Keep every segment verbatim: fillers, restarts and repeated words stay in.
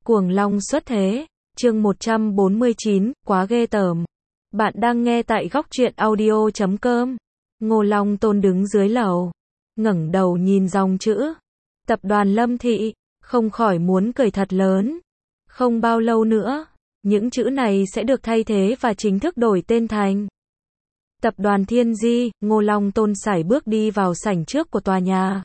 Cuồng long xuất thế, chương một trăm bốn mươi chín, quá ghê tởm. Bạn đang nghe tại góc truyện audio chấm com. Ngô Long Tôn đứng dưới lầu, ngẩng đầu nhìn dòng chữ Tập đoàn Lâm Thị, không khỏi muốn cười thật lớn. Không bao lâu nữa, những chữ này sẽ được thay thế và chính thức đổi tên thành Tập đoàn Thiên Di. Ngô Long Tôn sải bước đi vào sảnh trước của tòa nhà.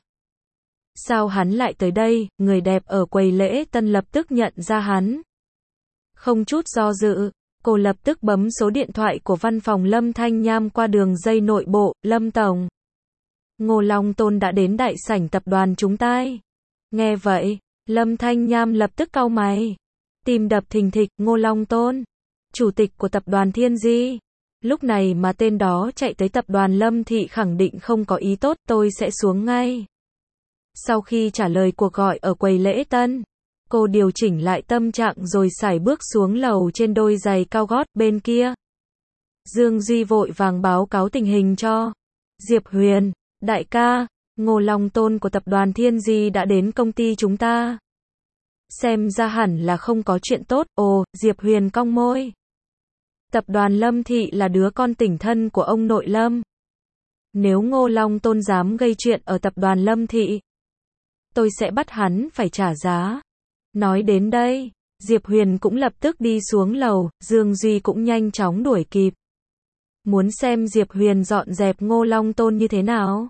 Sao hắn lại tới đây? Người đẹp ở quầy lễ tân lập tức nhận ra hắn. Không chút do dự, cô lập tức bấm số điện thoại của văn phòng Lâm Thanh Nham qua đường dây nội bộ. Lâm Tổng, Ngô Long Tôn đã đến đại sảnh tập đoàn chúng ta. Nghe vậy, Lâm Thanh Nham lập tức cau mày, tim đập thình thịch. Ngô Long Tôn, chủ tịch của tập đoàn Thiên Di, lúc này mà tên đó chạy tới tập đoàn Lâm Thị khẳng định không có ý tốt. Tôi sẽ xuống ngay. Sau khi trả lời cuộc gọi ở quầy lễ tân, cô điều chỉnh lại tâm trạng rồi sải bước xuống lầu trên đôi giày cao gót. Bên kia, Dương Duy vội vàng báo cáo tình hình cho Diệp Huyền. Đại ca, Ngô Long Tôn của tập đoàn Thiên Di đã đến công ty chúng ta. Xem ra hẳn là không có chuyện tốt. Ồ, Diệp Huyền cong môi. Tập đoàn Lâm Thị là đứa con tỉnh thân của ông nội Lâm. Nếu Ngô Long Tôn dám gây chuyện ở tập đoàn Lâm Thị, tôi sẽ bắt hắn phải trả giá. Nói đến đây, Diệp Huyền cũng lập tức đi xuống lầu, Dương Duy cũng nhanh chóng đuổi kịp. Muốn xem Diệp Huyền dọn dẹp Ngô Long Tôn như thế nào?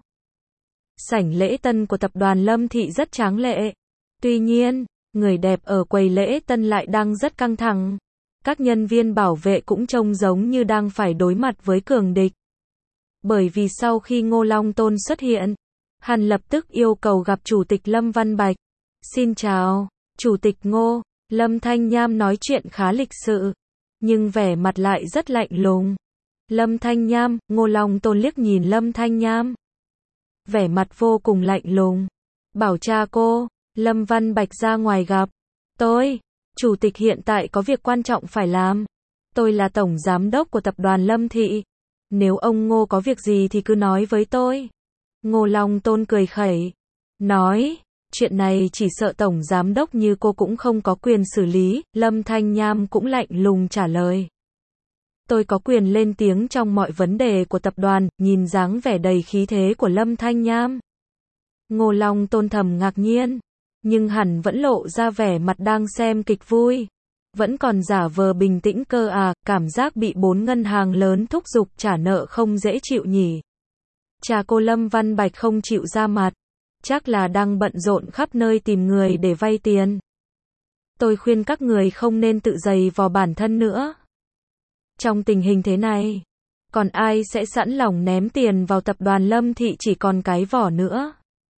Sảnh lễ tân của tập đoàn Lâm Thị rất tráng lệ. Tuy nhiên, người đẹp ở quầy lễ tân lại đang rất căng thẳng. Các nhân viên bảo vệ cũng trông giống như đang phải đối mặt với cường địch. Bởi vì sau khi Ngô Long Tôn xuất hiện, hắn lập tức yêu cầu gặp Chủ tịch Lâm Văn Bạch. Xin chào, Chủ tịch Ngô. Lâm Thanh Nham nói chuyện khá lịch sự, nhưng vẻ mặt lại rất lạnh lùng. Lâm Thanh Nham. Ngô Long Tôn liếc nhìn Lâm Thanh Nham, vẻ mặt vô cùng lạnh lùng. Bảo cha cô, Lâm Văn Bạch ra ngoài gặp tôi. Chủ tịch hiện tại có việc quan trọng phải làm. Tôi là tổng giám đốc của tập đoàn Lâm Thị. Nếu ông Ngô có việc gì thì cứ nói với tôi. Ngô Long Tôn cười khẩy, nói, chuyện này chỉ sợ tổng giám đốc như cô cũng không có quyền xử lý. Lâm Thanh Nham cũng lạnh lùng trả lời. Tôi có quyền lên tiếng trong mọi vấn đề của tập đoàn. Nhìn dáng vẻ đầy khí thế của Lâm Thanh Nham, Ngô Long Tôn thầm ngạc nhiên, nhưng hẳn vẫn lộ ra vẻ mặt đang xem kịch vui. Vẫn còn giả vờ bình tĩnh cơ à, cảm giác bị bốn ngân hàng lớn thúc giục trả nợ không dễ chịu nhỉ. Cha cô Lâm Văn Bạch không chịu ra mặt, chắc là đang bận rộn khắp nơi tìm người để vay tiền. Tôi khuyên các người không nên tự giày vò bản thân nữa. Trong tình hình thế này, còn ai sẽ sẵn lòng ném tiền vào tập đoàn Lâm Thị chỉ còn cái vỏ nữa.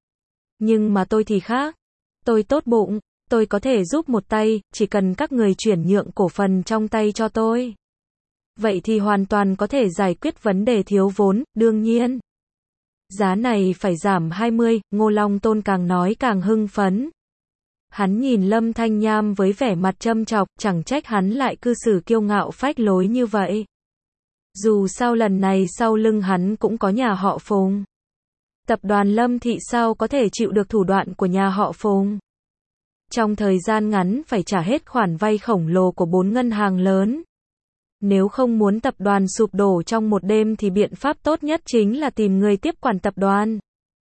Nhưng mà tôi thì khác. Tôi tốt bụng, tôi có thể giúp một tay, chỉ cần các người chuyển nhượng cổ phần trong tay cho tôi. Vậy thì hoàn toàn có thể giải quyết vấn đề thiếu vốn. Đương nhiên, giá này phải giảm hai mươi. Ngô Long Tôn càng nói càng hưng phấn. Hắn nhìn Lâm Thanh Nham với vẻ mặt châm chọc, chẳng trách hắn lại cư xử kiêu ngạo phách lối như vậy. Dù sao lần này sau lưng hắn cũng có nhà họ Phùng. Tập đoàn Lâm Thị sao có thể chịu được thủ đoạn của nhà họ Phùng? Trong thời gian ngắn phải trả hết khoản vay khổng lồ của bốn ngân hàng lớn. Nếu không muốn tập đoàn sụp đổ trong một đêm thì biện pháp tốt nhất chính là tìm người tiếp quản tập đoàn.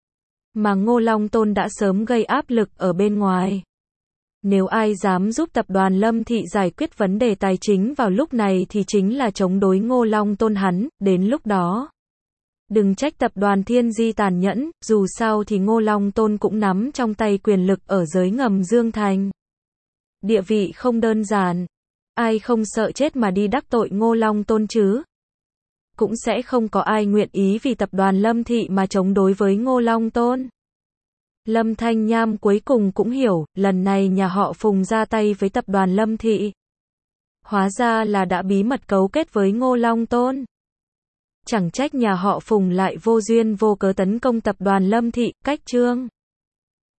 Mà Ngô Long Tôn đã sớm gây áp lực ở bên ngoài. Nếu ai dám giúp tập đoàn Lâm Thị giải quyết vấn đề tài chính vào lúc này thì chính là chống đối Ngô Long Tôn hắn. Đến lúc đó, đừng trách tập đoàn Thiên Di tàn nhẫn, dù sao thì Ngô Long Tôn cũng nắm trong tay quyền lực ở giới ngầm Dương Thành. Địa vị không đơn giản. Ai không sợ chết mà đi đắc tội Ngô Long Tôn chứ? Cũng sẽ không có ai nguyện ý vì tập đoàn Lâm Thị mà chống đối với Ngô Long Tôn. Lâm Thanh Nham cuối cùng cũng hiểu, lần này nhà họ Phùng ra tay với tập đoàn Lâm Thị. Hóa ra là đã bí mật cấu kết với Ngô Long Tôn. Chẳng trách nhà họ Phùng lại vô duyên vô cớ tấn công tập đoàn Lâm Thị. Cách chương